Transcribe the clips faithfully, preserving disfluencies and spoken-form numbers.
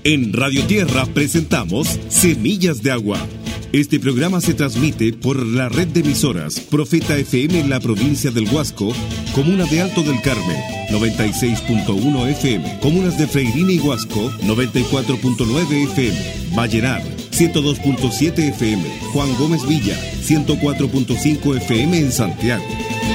En Radio Tierra presentamos Semillas de Agua. Este programa se transmite por la red de emisoras Profeta F M en la provincia del Huasco, comuna de Alto del Carmen, noventa y seis punto uno F M, comunas de Freirina y Huasco, noventa y cuatro punto nueve F M, Vallenar, ciento dos punto siete F M, Juan Gómez Villa, ciento cuatro punto cinco F M en Santiago.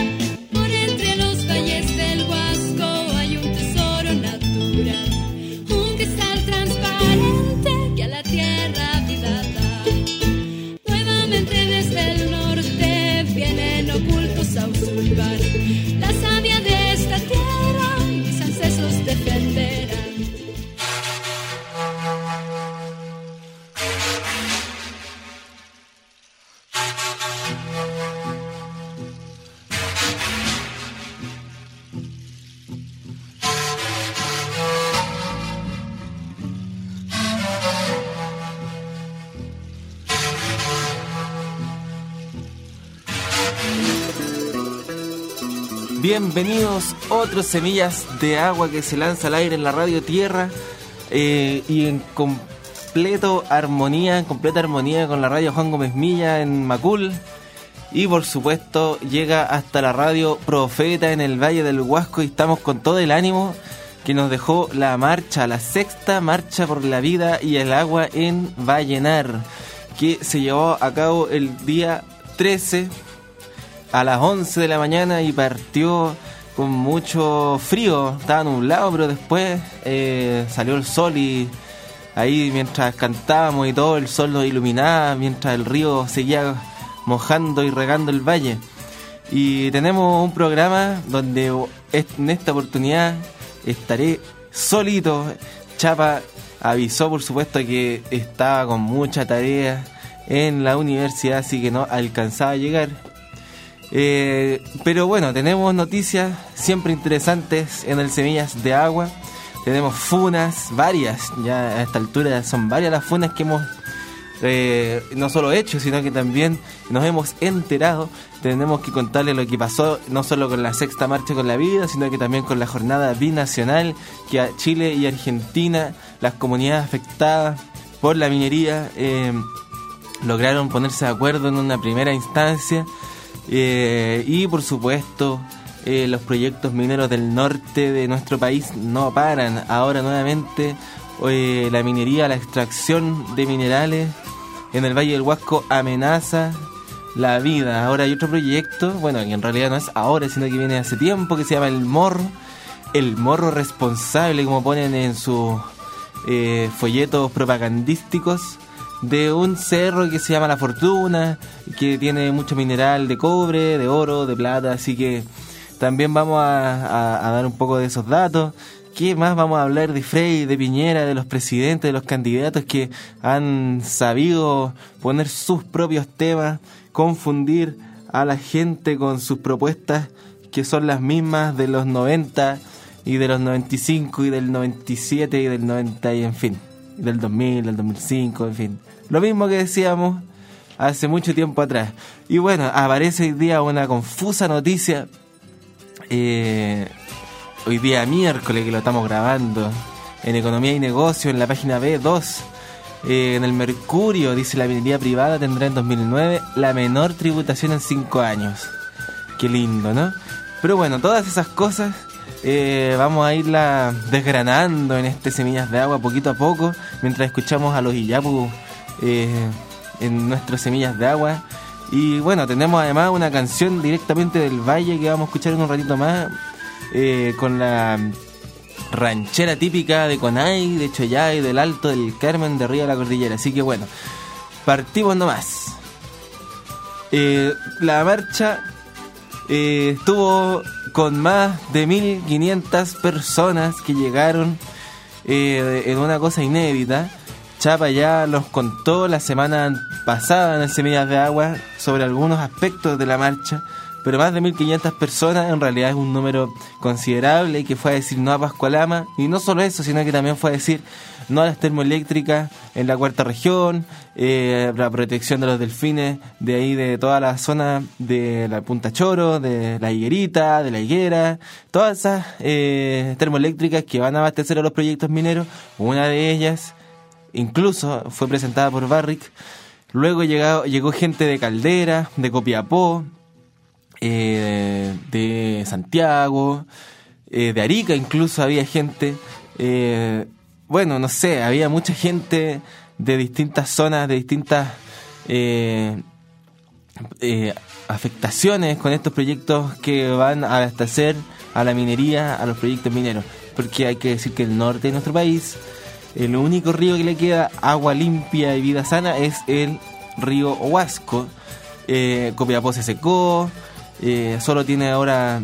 Bienvenidos a otros Semillas de Agua que se lanza al aire en la Radio Tierra eh, y en completo armonía, en completa armonía con la Radio Juan Gómez Milla en Macul, y por supuesto llega hasta la Radio Profeta en el Valle del Huasco, y estamos con todo el ánimo que nos dejó la marcha, la sexta marcha por la vida y el agua en Vallenar, que se llevó a cabo el día trece a las once de la mañana y partió con mucho frío, estaba nublado, pero después eh, salió el sol, y ahí mientras cantábamos y todo, el sol nos iluminaba mientras el río seguía mojando y regando el valle. Y tenemos un programa donde en esta oportunidad estaré solito. Chapa avisó, por supuesto, que estaba con mucha tarea en la universidad, así que no alcanzaba a llegar. Eh, pero bueno, tenemos noticias siempre interesantes en el Semillas de Agua. Tenemos funas, varias, ya a esta altura son varias las funas que hemos eh, no solo hecho, sino que también nos hemos enterado. Tenemos que contarles lo que pasó no solo con la sexta marcha con la vida, sino que también con la jornada binacional, que a Chile y Argentina, las comunidades afectadas por la minería, eh, lograron ponerse de acuerdo en una primera instancia. Eh, y por supuesto eh, los proyectos mineros del norte de nuestro país no paran. Ahora nuevamente eh, la minería, la extracción de minerales en el Valle del Huasco amenaza la vida. Ahora hay otro proyecto, bueno, que en realidad no es ahora, sino que viene hace tiempo, que se llama El Morro. El Morro responsable, como ponen en sus eh, folletos propagandísticos, de un cerro que se llama La Fortuna, que tiene mucho mineral de cobre, de oro, de plata, así que también vamos a, a, a dar un poco de esos datos. ¿Qué más vamos a hablar de Frei, de Piñera, de los presidentes, de los candidatos que han sabido poner sus propios temas, confundir a la gente con sus propuestas que son las mismas de los noventa y de los noventa y cinco y del noventa y siete y del noventa y en fin, del dos mil, del dos mil cinco, en fin. Lo mismo que decíamos hace mucho tiempo atrás. Y bueno, aparece hoy día una confusa noticia. Eh, hoy día miércoles, que lo estamos grabando, en Economía y Negocio, en la página B dos, eh, en el Mercurio, dice: la minería privada tendrá en dos mil nueve la menor tributación en cinco años. Qué lindo, ¿no? Pero bueno, todas esas cosas Eh, vamos a irla desgranando en este Semillas de Agua poquito a poco, mientras escuchamos a los Iyapu eh, en nuestras Semillas de Agua. Y bueno, tenemos además una canción directamente del Valle que vamos a escuchar en un ratito más, eh, con la ranchera típica de Conay, de Choyay, del Alto del Carmen, de arriba de la cordillera. Así que bueno, partimos nomás. Eh, la marcha eh, estuvo con más de mil quinientas personas que llegaron eh, en una cosa inédita. Chapa ya los contó la semana pasada en el Semillas de Agua sobre algunos aspectos de la marcha, pero más de mil quinientas personas en realidad es un número considerable, que fue a decir no a Pascualama, y no solo eso, sino que también fue a decir no a las termoeléctricas en la cuarta región, eh, la protección de los delfines de ahí, de toda la zona de la Punta Choro, de la Higuerita, de la Higuera, todas esas eh, termoeléctricas que van a abastecer a los proyectos mineros. Una de ellas incluso fue presentada por Barrick. Luego llegó, llegó gente de Caldera, de Copiapó, eh, de Santiago, eh, de Arica incluso había gente. Eh, bueno, no sé, había mucha gente de distintas zonas, de distintas eh, eh, afectaciones con estos proyectos que van a abastecer a la minería, a los proyectos mineros. Porque hay que decir que el norte de nuestro país, el único río que le queda agua limpia y vida sana es el río Huasco. Eh, Copiapó se secó, eh, solo tiene ahora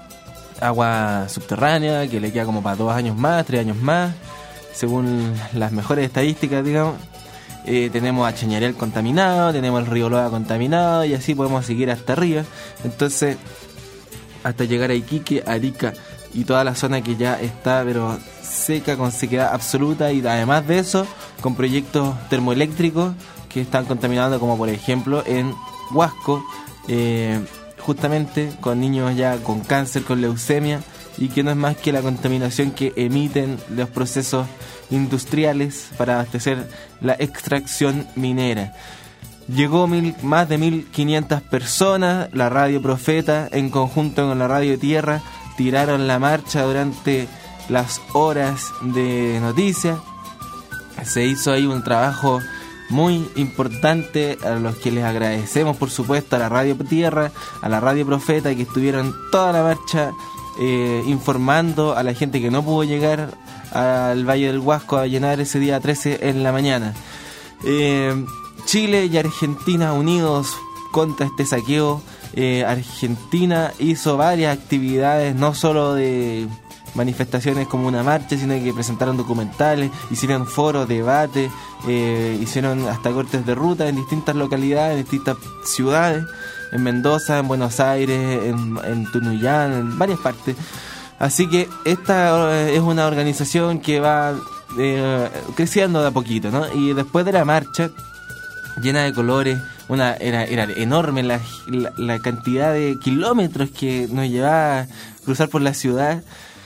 agua subterránea que le queda como para dos años más, tres años más, según las mejores estadísticas, digamos. Eh, tenemos a Chañarel contaminado, tenemos el río Loa contaminado y así podemos seguir hasta arriba. Entonces, hasta llegar a Iquique, Arica y toda la zona que ya está pero seca, con sequedad absoluta, y además de eso con proyectos termoeléctricos que están contaminando, como por ejemplo en Huasco, eh, justamente con niños ya con cáncer, con leucemia, y que no es más que la contaminación que emiten los procesos industriales para abastecer la extracción minera. Llegó mil, más de mil quinientas personas. La Radio Profeta, en conjunto con la Radio Tierra, tiraron la marcha durante las horas de noticias. Se hizo ahí un trabajo muy importante, a los que les agradecemos, por supuesto, a la Radio Tierra, a la Radio Profeta, que estuvieron toda la marcha eh, informando a la gente que no pudo llegar al Valle del Huasco a llenar ese día trece en la mañana. Eh, Chile y Argentina unidos contra este saqueo. Eh, Argentina hizo varias actividades, no solo de manifestaciones como una marcha, sino que presentaron documentales, hicieron foros, debates, eh, hicieron hasta cortes de ruta en distintas localidades, en distintas ciudades, en Mendoza, en Buenos Aires, en, en Tunuyán, en varias partes. Así que esta es una organización que va eh, creciendo de a poquito, ¿no? Y después de la marcha, llena de colores, una era, era enorme la, la, la cantidad de kilómetros que nos llevaba a cruzar por la ciudad.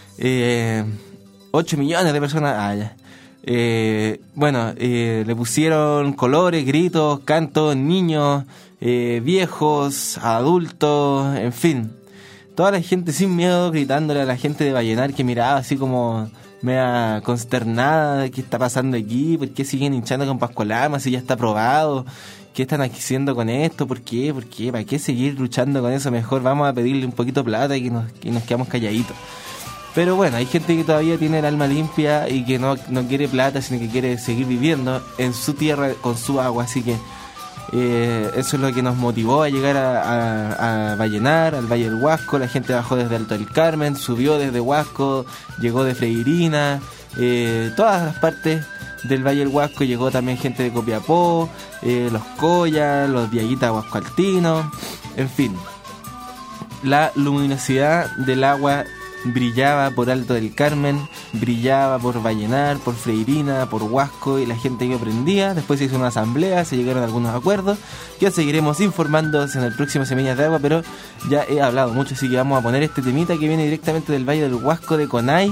Eh, ocho millones de personas. Ah, ya. Eh, bueno, eh, le pusieron colores, gritos, cantos, niños, eh, viejos, adultos, en fin. Toda la gente sin miedo gritándole a la gente de Vallenar, que miraba así como media consternada de qué está pasando aquí, por qué siguen hinchando con Pascualama si ya está aprobado, qué están haciendo con esto, por qué, por qué, para qué seguir luchando con eso, mejor vamos a pedirle un poquito de plata y que nos, que nos quedamos calladitos. Pero bueno, hay gente que todavía tiene el alma limpia y que no, no quiere plata, sino que quiere seguir viviendo en su tierra con su agua, así que eh, eso es lo que nos motivó a llegar a, a, a Vallenar, al Valle del Huasco. La gente bajó desde Alto del Carmen, subió desde Huasco, llegó de Freirina, eh, todas las partes del Valle del Huasco. Llegó también gente de Copiapó, eh, los Collas, los Diaguitas Huascoaltinos, en fin. La luminosidad del agua brillaba por Alto del Carmen, brillaba por Vallenar, por Freirina, por Huasco, y la gente que aprendía. Después se hizo una asamblea, se llegaron a algunos acuerdos. Ya seguiremos informándose en el próximo Semillas de Agua, pero ya he hablado mucho, así que vamos a poner este temita que viene directamente del Valle del Huasco, de Conay,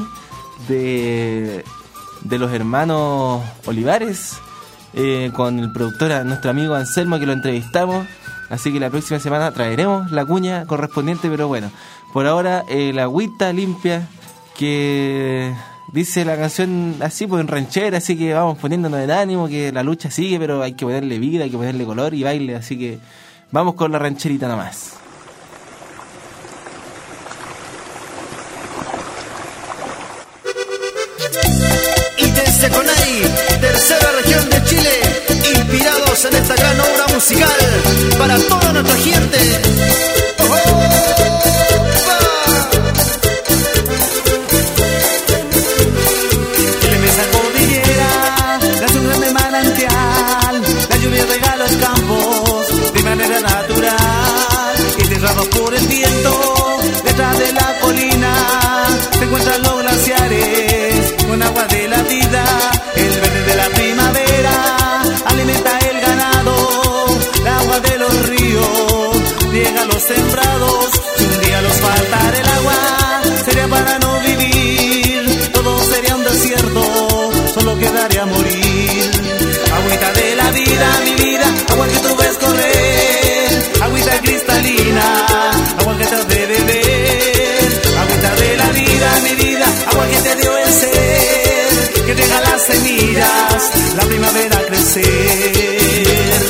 de, de los hermanos Olivares, eh, con el productor, nuestro amigo Anselmo, que lo entrevistamos. Así que la próxima semana traeremos la cuña correspondiente, pero bueno, por ahora eh, la agüita limpia, que dice la canción así, pues en ranchera, así que vamos poniéndonos en ánimo, que la lucha sigue, pero hay que ponerle vida, hay que ponerle color y baile, así que vamos con la rancherita nomás. Y desde Conay, tercera región de Chile, inspirados en esta gran obra musical para toda nuestra gente. ¡Oh, oh! Por el viento, detrás de la colina se encuentran los glaciares con agua de la vida. El verde de la primavera alimenta el ganado. El agua de los ríos riega los sembrados. Si un día nos faltara el agua, sería para no vivir. Todo sería un desierto, solo quedaría morir. vida, mi vida, agua que tú ves correr, agüita cristalina, agua que te has de beber, agüita de la vida, mi vida, agua que te dio el ser, que deja las semillas, la primavera crecer.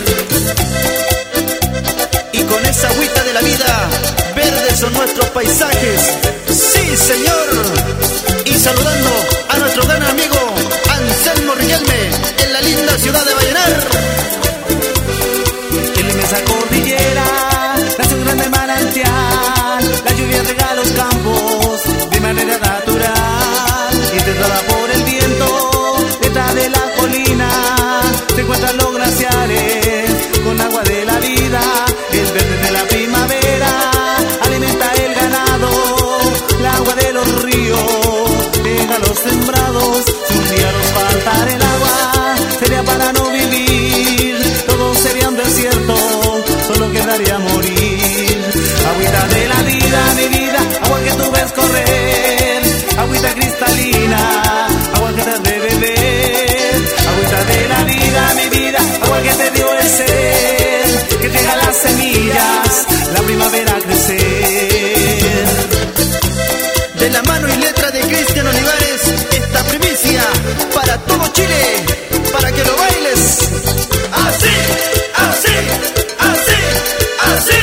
Y con esa agüita de la vida, verdes son nuestros paisajes, sí señor. Y saludando a nuestro gran amigo Anselmo Riquelme, en la linda ciudad de Vallenar. En la inmensa cordillera nace un grande manantial, la lluvia rega los campos de manera natural, y detrás por el viento, detrás de la colina, se encuentran los glaciares con agua de la vida, el verde de la primavera alimenta el ganado, el agua de los ríos deja los sembrados. Si un día nos faltara el agua, sería para no vivir, todo sería un desierto, solo quedaría morir. Agüita de la vida, mi vida, agua que tú ves correr, agüita cristalina, agua que te has de beber, agüita de la vida, mi vida, agua que te dio el ser, que te deja las semillas, la primavera crecer. De la mano y letra de Cristian Olivares, esta primicia para todo Chile, para que lo bailes. Así, así, así, así.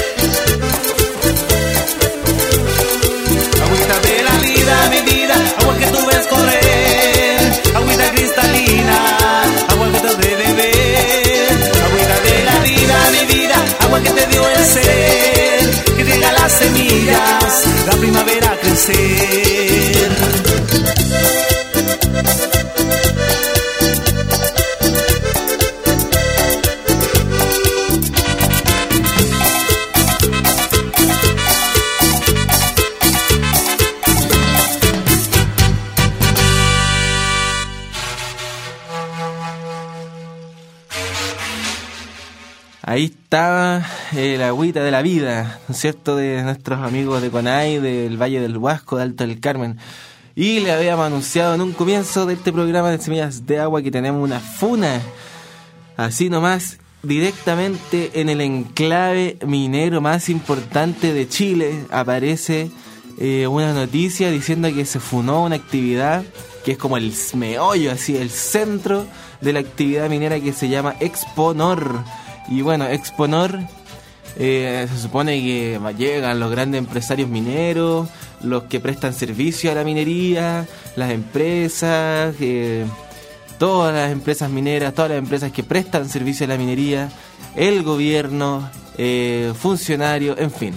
Agüita de la vida, mi vida, agua que tú ves correr, agüita cristalina, agua que te has de beber, agüita de la vida, mi vida, agua que te dio el ser, que llega las semillas, la primavera crecer. Ahí estaba el agüita de la vida, ¿no es cierto?, de nuestros amigos de Conay, del Valle del Huasco, de Alto del Carmen. Y le habíamos anunciado en un comienzo de este programa de Semillas de Agua que tenemos una funa, así nomás, directamente en el enclave minero más importante de Chile. Aparece eh, una noticia diciendo que se funó una actividad que es como el meollo, así, el centro de la actividad minera, que se llama Exponor. Y bueno, Exponor, eh, se supone que llegan los grandes empresarios mineros, los que prestan servicio a la minería, las empresas, eh, todas las empresas mineras, todas las empresas que prestan servicio a la minería, el gobierno, eh, funcionarios, en fin.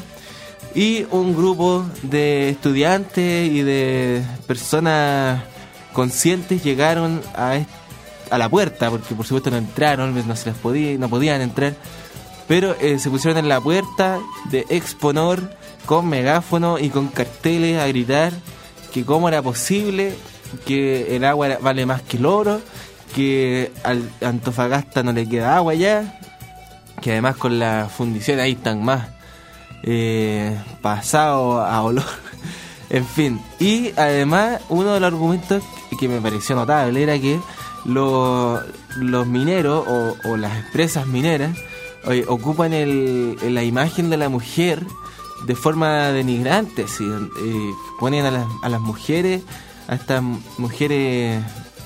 Y un grupo de estudiantes y de personas conscientes llegaron a este a la puerta, porque por supuesto no entraron, no se les podía, no podían entrar, pero eh, se pusieron en la puerta de Exponor con megáfono y con carteles a gritar que cómo era posible, que el agua vale más que el oro, que al Antofagasta no le queda agua ya, que además con la fundición ahí están más eh, pasado a olor, en fin. Y además uno de los argumentos que me pareció notable era que Los, los mineros o, o las empresas mineras oye, ocupan el, la imagen de la mujer de forma denigrante, ¿sí? eh, ponen a las, a las mujeres, a estas mujeres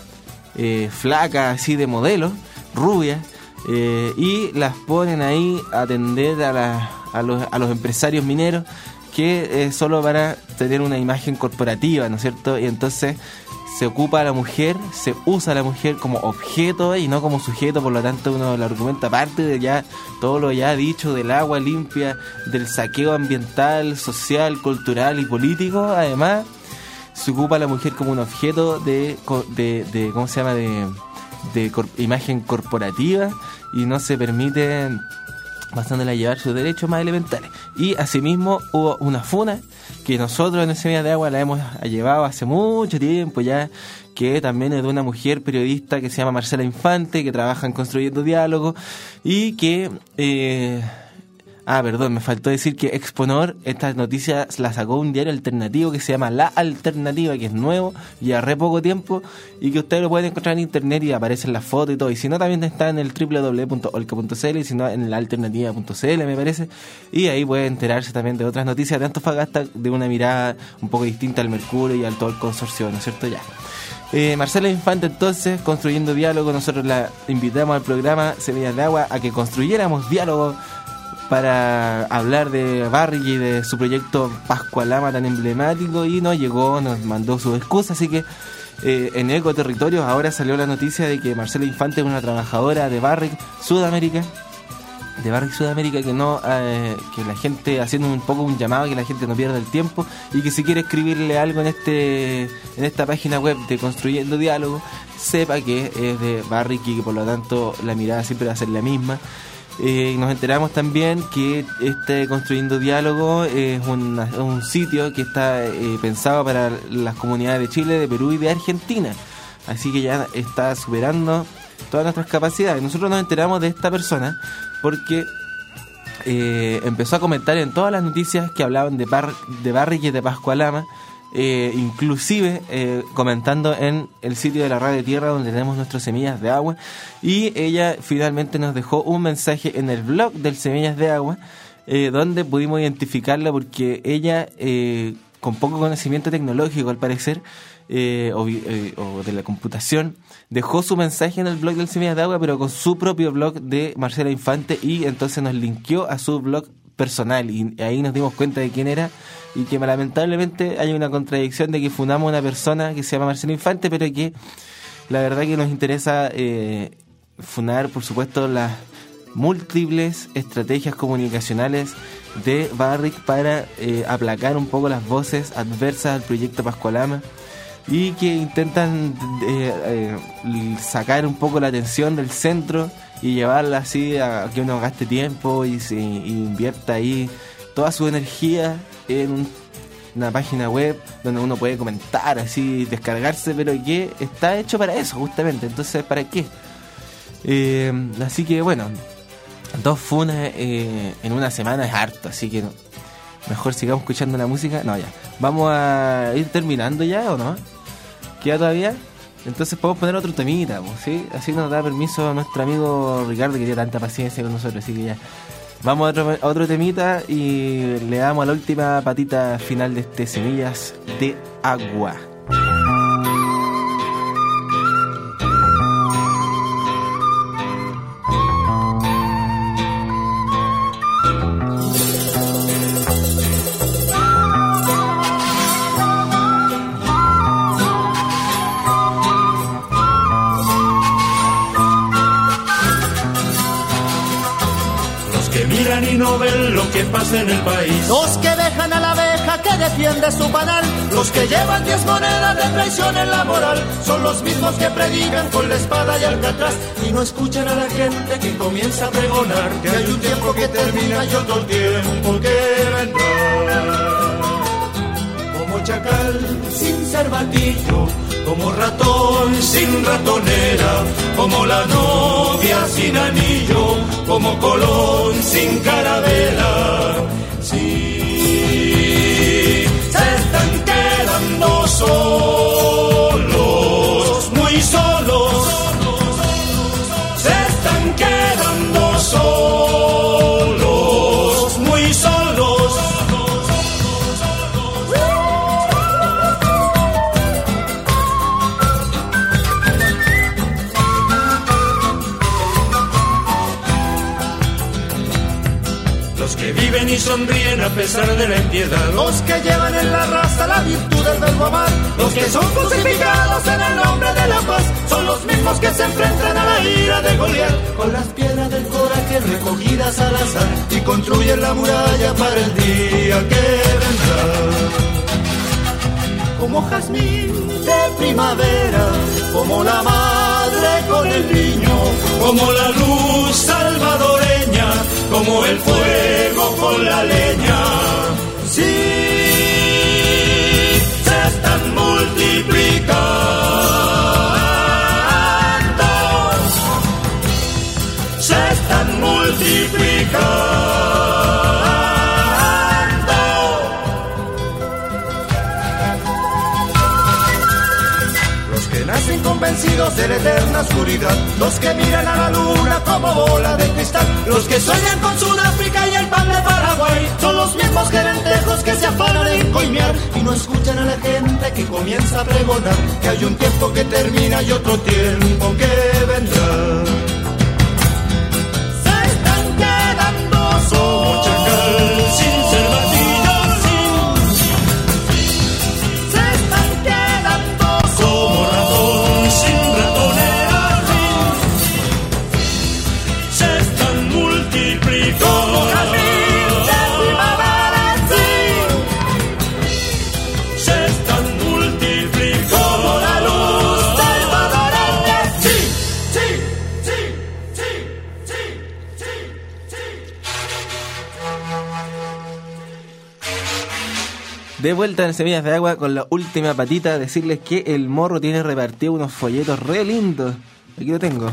eh, flacas, así de modelo, rubias, eh, y las ponen ahí a atender a, la, a, los, a los empresarios mineros, que es solo para tener una imagen corporativa, ¿no es cierto? Y entonces se ocupa a la mujer, se usa a la mujer como objeto y no como sujeto. Por lo tanto, uno lo argumenta, aparte de ya todo lo ya dicho del agua limpia, del saqueo ambiental, social, cultural y político. Además, se ocupa a la mujer como un objeto de, de, de ¿cómo se llama?, de, de cor, imagen corporativa, y no se permite pasándola a llevar sus derechos más elementales. Y asimismo hubo una funa que nosotros en Semillas de Agua la hemos llevado hace mucho tiempo ya, que también es de una mujer periodista que se llama Marcela Infante, que trabaja en Construyendo Diálogo, y que eh, Ah, perdón, me faltó decir que Exponor, esta noticia la sacó un diario alternativo que se llama La Alternativa, que es nuevo, lleva re poco tiempo, y que ustedes lo pueden encontrar en internet y aparecen las fotos y todo. Y si no, también está en el doble u doble u doble u punto olca punto c l, y si no, en la alternativa punto c l, me parece. Y ahí pueden enterarse también de otras noticias de Antofagasta, de una mirada un poco distinta al Mercurio y al todo el consorcio, ¿no es cierto? Ya. Eh, Marcela Infante, entonces, construyendo diálogo, nosotros la invitamos al programa Semillas de Agua a que construyéramos diálogo para hablar de Barrick y de su proyecto Pascualama tan emblemático, y nos llegó, nos mandó su excusa, así que eh, en Ecoterritorios ahora salió la noticia de que Marcela Infante es una trabajadora de Barrick Sudamérica, de Barrick Sudamérica, que no eh, que la gente, haciendo un poco un llamado, que la gente no pierda el tiempo, y que si quiere escribirle algo en este en esta página web de Construyendo Diálogo, sepa que es de Barrick y que por lo tanto la mirada siempre va a ser la misma. Eh, nos enteramos también que este Construyendo Diálogo es una, un sitio que está eh, pensado para las comunidades de Chile, de Perú y de Argentina, así que ya está superando todas nuestras capacidades. Nosotros nos enteramos de esta persona porque eh, empezó a comentar en todas las noticias que hablaban de, Bar, de Barrick y de Pascualama, eh, inclusive eh, comentando en el sitio de la Radio Tierra, donde tenemos nuestras Semillas de Agua, y ella finalmente nos dejó un mensaje en el blog del Semillas de Agua, eh, donde pudimos identificarla porque ella, eh, con poco conocimiento tecnológico al parecer, eh, o, eh, o de la computación, dejó su mensaje en el blog del Semillas de Agua, pero con su propio blog de Marcela Infante, y entonces nos linkeó a su blog personal, y ahí nos dimos cuenta de quién era, y que lamentablemente hay una contradicción de que fundamos una persona que se llama Marcela Infante, pero que la verdad que nos interesa eh, fundar, por supuesto, las múltiples estrategias comunicacionales de Barrick para eh, aplacar un poco las voces adversas al proyecto Pascualama, y que intentan eh, eh, sacar un poco la atención del centro y llevarla así a que uno gaste tiempo y, se, y invierta ahí toda su energía en un, una página web donde uno puede comentar, así, descargarse, pero que está hecho para eso justamente. Entonces, ¿para qué? Eh, así que bueno, dos funas eh, en una semana es harto, así que no, mejor sigamos escuchando la música. No, ya, vamos a ir terminando ya, ¿o no? ¿Queda todavía? Entonces podemos poner otro temita, ¿sí? Así nos da permiso nuestro amigo Ricardo, que tiene tanta paciencia con nosotros, así que ya. Vamos a otro, a otro temita y le damos a la última patita final de este Semillas de Agua. Y no ven lo que pasa en el país. Los que dejan a la abeja que defiende su panal, los que llevan diez monedas de traición en la moral, son los mismos que predican con la espada y alcatraz y no escuchan a la gente que comienza a pregonar que hay un tiempo que termina y otro tiempo que vendrá. Como chacal sin cervatillo, como ratón sin ratonera, como la novia sin anillo, como Colón sin carabela. Sí, se están quedando solos, muy solos. Se están quedando solos, muy solos. Viven y sonríen a pesar de la impiedad. Los que llevan en la raza la virtud del verbo amar, los que son crucificados en el nombre de la paz, son los mismos que se enfrentan a la ira de Goliat con las piedras del coraje recogidas al azar y construyen la muralla para el día que vendrá. Como jazmín de primavera, como la madre con el niño, como la luz salvadoreña, como el fuego con la leña. Sí, se están multiplicando, se están multiplicando. convencidos de la eterna oscuridad, los que miran a la luna como bola de cristal, los que sueñan con Sudáfrica y el pan de Paraguay, son los mismos gerentejos que se afanan en coimear y no escuchan a la gente que comienza a pregonar que hay un tiempo que termina y otro tiempo que vendrá. Se están quedando solos, chacal sin cervatillos, sin. Se están quedando como ratón sin ratonera, sin. Se están multiplicando como jazmín de primavera, sí. Se están multiplicando como la luz salvadoreña, sí, sí, sí, sí, sí, sí, sí. De vuelta en Semillas de Agua con la última patita, decirles que el Morro tiene repartido unos folletos re lindos, aquí lo tengo,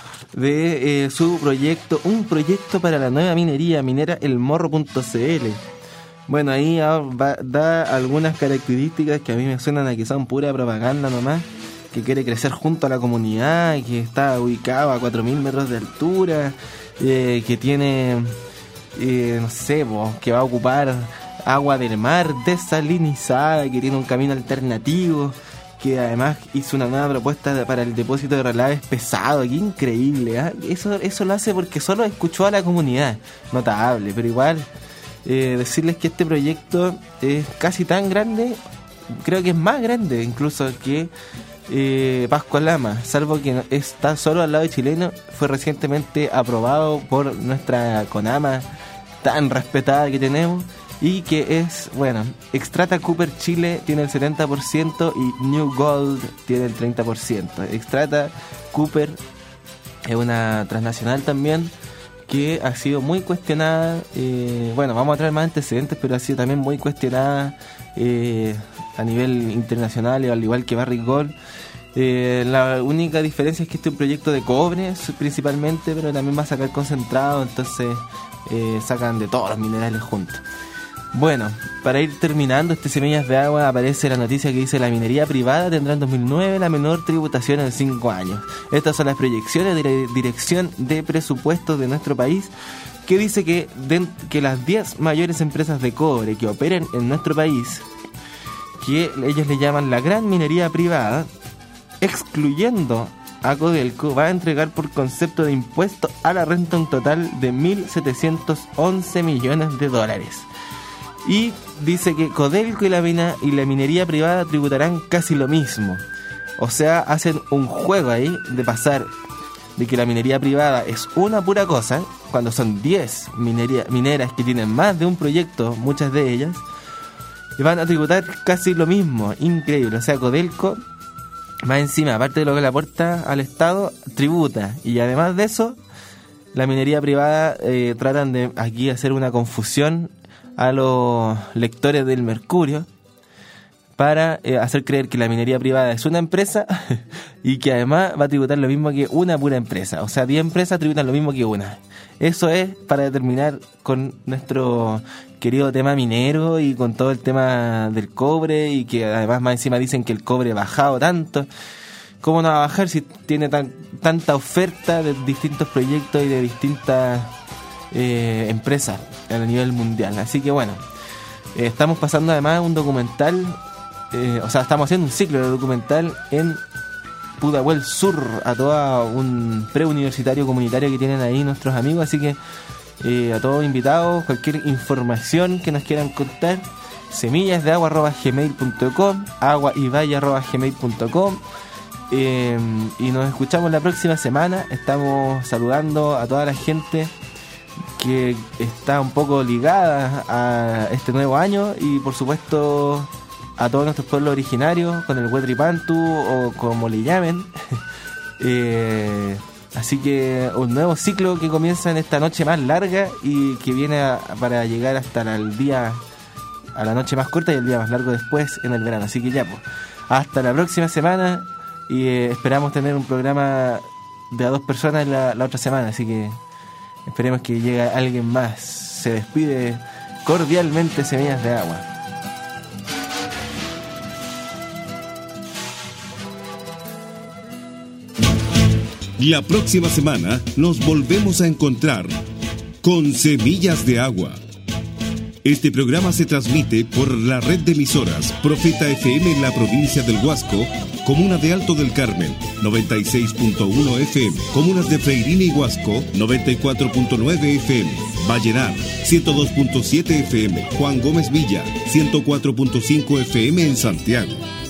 de eh, su proyecto, un proyecto para la nueva minería minera el morro punto c l. Bueno, ahí ah, va, da algunas características que a mí me suenan a que son pura propaganda nomás, que quiere crecer junto a la comunidad, que está ubicado a cuatro mil metros de altura, eh, que tiene, eh, no sé, po, que va a ocupar agua del mar desalinizada, que tiene un camino alternativo, que además hizo una nueva propuesta de, para el depósito de relaves pesado. Qué increíble, ¿eh? Eso, eso lo hace porque solo escuchó a la comunidad, notable, pero igual eh, decirles que este proyecto es casi tan grande, creo que es más grande incluso que eh, Pascua Lama, salvo que está solo al lado de chileno. Fue recientemente aprobado por nuestra CONAMA tan respetada que tenemos, y que es, bueno, Extrata Cooper Chile tiene el setenta por ciento y New Gold tiene el treinta por ciento. Extrata Cooper es una transnacional también que ha sido muy cuestionada, eh, bueno, vamos a traer más antecedentes, pero ha sido también muy cuestionada eh, a nivel internacional, al igual que Barrick Gold. Eh, la única diferencia es que este es un proyecto de cobre principalmente, pero también va a sacar concentrado, entonces eh, sacan de todos los minerales juntos. Bueno, para ir terminando este Semillas de Agua, aparece la noticia que dice: la minería privada tendrá en dos mil nueve la menor tributación en cinco años. Estas son las proyecciones de la Dirección de Presupuestos de nuestro país, que dice que, de, que las diez mayores empresas de cobre que operen en nuestro país, que ellos le llaman la gran minería privada, excluyendo a Codelco, va a entregar por concepto de impuesto a la renta un total de mil setecientos once millones de dólares. Y dice que Codelco y la, mina, y la minería privada tributarán casi lo mismo. O sea, hacen un juego ahí de pasar de que la minería privada es una pura cosa, cuando son diez minería, mineras que tienen más de un proyecto, muchas de ellas, y van a tributar casi lo mismo. Increíble. O sea, Codelco, más encima, aparte de lo que le aporta al Estado, tributa. Y además de eso, la minería privada eh, tratan de aquí hacer una confusión a los lectores del Mercurio para eh, hacer creer que la minería privada es una empresa y que además va a tributar lo mismo que una pura empresa. O sea, diez empresas tributan lo mismo que una. Eso es para terminar con nuestro querido tema minero y con todo el tema del cobre, y que además más encima dicen que el cobre ha bajado tanto. ¿Cómo no va a bajar si tiene tan, tanta oferta de distintos proyectos y de distintas eh, empresas a nivel mundial? Así que bueno, eh, estamos pasando además un documental, eh, o sea, estamos haciendo un ciclo de documental en Pudahuel Sur, a todo un preuniversitario comunitario que tienen ahí nuestros amigos, así que eh, a todos invitados, cualquier información que nos quieran contar, semillasdeagua arroba gmail punto com, aguayvalle arroba gmail punto com. Eh, y nos escuchamos la próxima semana. Estamos saludando a toda la gente que está un poco ligada a este nuevo año, y por supuesto a todos nuestros pueblos originarios con el Huetripantu o como le llamen. eh, así que un nuevo ciclo que comienza en esta noche más larga y que viene a, para llegar hasta el día, a la noche más corta y el día más largo después en el verano. Así que ya, pues, hasta la próxima semana, y eh, esperamos tener un programa de a dos personas la, la otra semana, así que esperemos que llegue alguien más. Se despide cordialmente Semillas de Agua. La próxima semana nos volvemos a encontrar con Semillas de Agua. Este programa se transmite por la red de emisoras Profeta F M en la provincia del Huasco, comuna de Alto del Carmen, noventa y seis punto uno F M, comunas de Freirina y Huasco, noventa y cuatro punto nueve F M, Vallenar, ciento dos punto siete F M, Juan Gómez Villa, ciento cuatro punto cinco F M en Santiago.